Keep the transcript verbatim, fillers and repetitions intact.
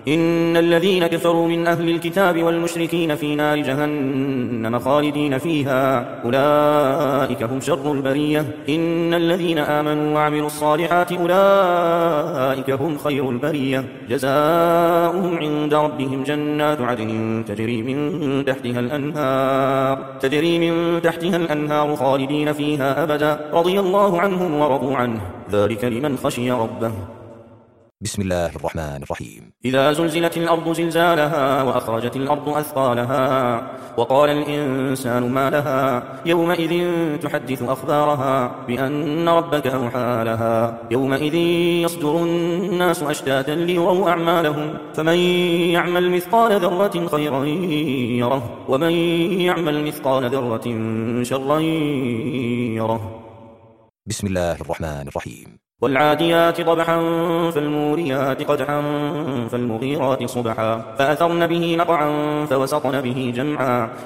إن الذين كفروا من أهل الكتاب والمشركين في نار جهنم خالدين فيها أولئك هم شر البرية إن الذين آمنوا وعملوا الصالحات أولئك هم خير البرية جزاؤهم عند ربهم جنات عدن تجري من تحتها الأنهار تجري من تحتها الأنهار خالدين فيها أبدا رضي الله عنهم ورضوا عنه ذلك لمن خشي ربه. بسم الله الرحمن الرحيم. إذا زلزلت الأرض زلزالها وأخرجت الأرض أثقالها وقال الإنسان ما لها يومئذ تحدث أخبارها بأن ربك أوحى لها يومئذ يصدر الناس أشتاتا ليروا أعمالهم فمن يعمل مثقال ذرة خيرا يره ومن يعمل مثقال ذرة شرا يره. بسم الله الرحمن الرحيم. والعاديات ضبحا فالموريات قدحا فالمغيرات صبحا فأثرن به نقعا فوسطن به جمعا